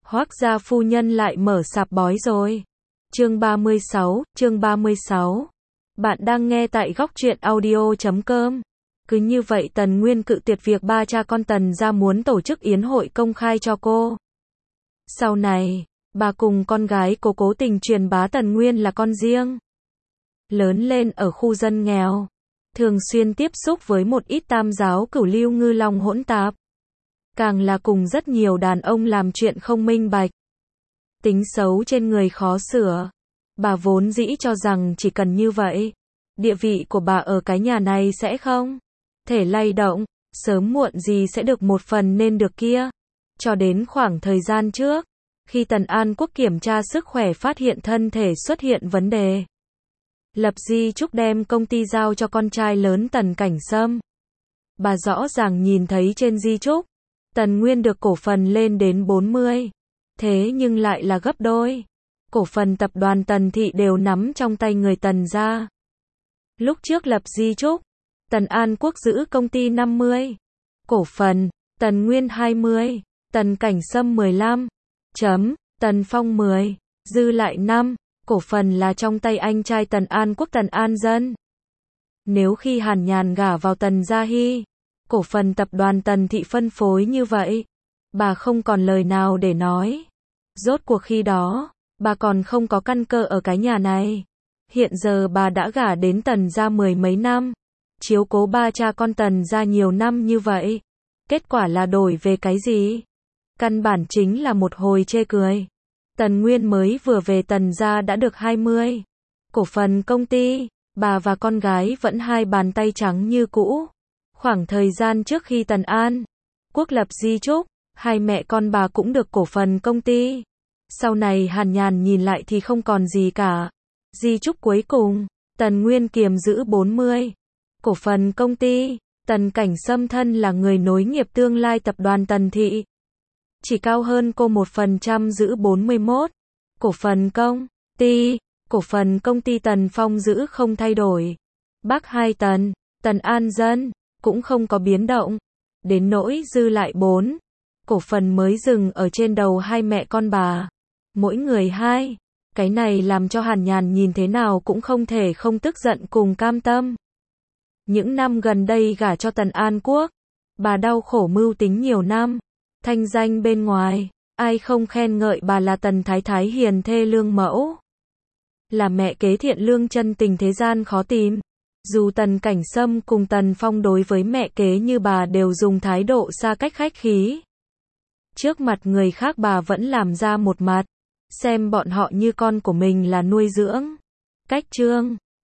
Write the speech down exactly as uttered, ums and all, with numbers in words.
Hoác gia phu nhân lại mở sạp bói rồi. Chương ba mươi sáu, chương ba mươi sáu. Bạn đang nghe tại góc truyện audio chấm com. Cứ như vậy Tần Nguyên cự tuyệt việc ba cha con Tần gia muốn tổ chức yến hội công khai cho cô. Sau này, bà cùng con gái cô cố tình truyền bá Tần Nguyên là con riêng. Lớn lên ở khu dân nghèo, thường xuyên tiếp xúc với một ít tam giáo cửu lưu ngư long hỗn tạp. Càng là cùng rất nhiều đàn ông làm chuyện không minh bạch. Tính xấu trên người khó sửa. Bà vốn dĩ cho rằng chỉ cần như vậy, địa vị của bà ở cái nhà này sẽ không thể lay động, sớm muộn gì sẽ được một phần nên được kia. Cho đến khoảng thời gian trước, khi Tần An Quốc kiểm tra sức khỏe phát hiện thân thể xuất hiện vấn đề, lập di chúc đem công ty giao cho con trai lớn Tần Cảnh Sâm. Bà rõ ràng nhìn thấy trên di chúc, Tần Nguyên được cổ phần lên đến bốn mươi, thế nhưng lại là gấp đôi. Cổ phần tập đoàn Tần Thị đều nắm trong tay người Tần gia. Lúc trước lập di chúc, Tần An Quốc giữ công ty năm mươi cổ phần, Tần Nguyên hai mươi, Tần Cảnh Sâm mười lăm, chấm, Tần Phong mười, dư lại năm, cổ phần là trong tay anh trai Tần An Quốc Tần An Dân. Nếu khi Hàn Nhàn gả vào Tần Gia Hy, cổ phần tập đoàn Tần Thị phân phối như vậy, bà không còn lời nào để nói. Rốt cuộc khi đó, bà còn không có căn cơ ở cái nhà này. Hiện giờ bà đã gả đến Tần gia mười mấy năm, chiếu cố ba cha con Tần gia nhiều năm như vậy. Kết quả là đổi về cái gì? Căn bản chính là một hồi chê cười. Tần Nguyên mới vừa về Tần gia đã được hai mươi cổ phần công ty, bà và con gái vẫn hai bàn tay trắng như cũ. Khoảng thời gian trước khi Tần An Quốc lập di chúc, hai mẹ con bà cũng được cổ phần công ty. Sau này Hàn Nhàn nhìn lại thì không còn gì cả. Di chúc cuối cùng, Tần Nguyên kiềm giữ bốn mươi cổ phần công ty. Tần Cảnh Sâm thân là người nối nghiệp tương lai tập đoàn Tần Thị, chỉ cao hơn cô một phần trăm giữ bốn mươi mốt cổ phần công ty. Cổ phần công ty Tần Phong giữ không thay đổi. Bác hai Tần, Tần An Dân, cũng không có biến động. Đến nỗi dư lại bốn cổ phần mới dừng ở trên đầu hai mẹ con bà, mỗi người hai. Cái này làm cho Hàn Nhàn nhìn thế nào cũng không thể không tức giận cùng cam tâm. Những năm gần đây gả cho Tần An Quốc, bà đau khổ mưu tính nhiều năm. Thanh danh bên ngoài, ai không khen ngợi bà là Tần Thái Thái hiền thê lương mẫu, là mẹ kế thiện lương chân tình thế gian khó tìm. Dù Tần Cảnh Sâm cùng Tần Phong đối với mẹ kế như bà đều dùng thái độ xa cách khách khí. Trước mặt người khác bà vẫn làm ra một mặt, xem bọn họ như con của mình là nuôi dưỡng. Cách chương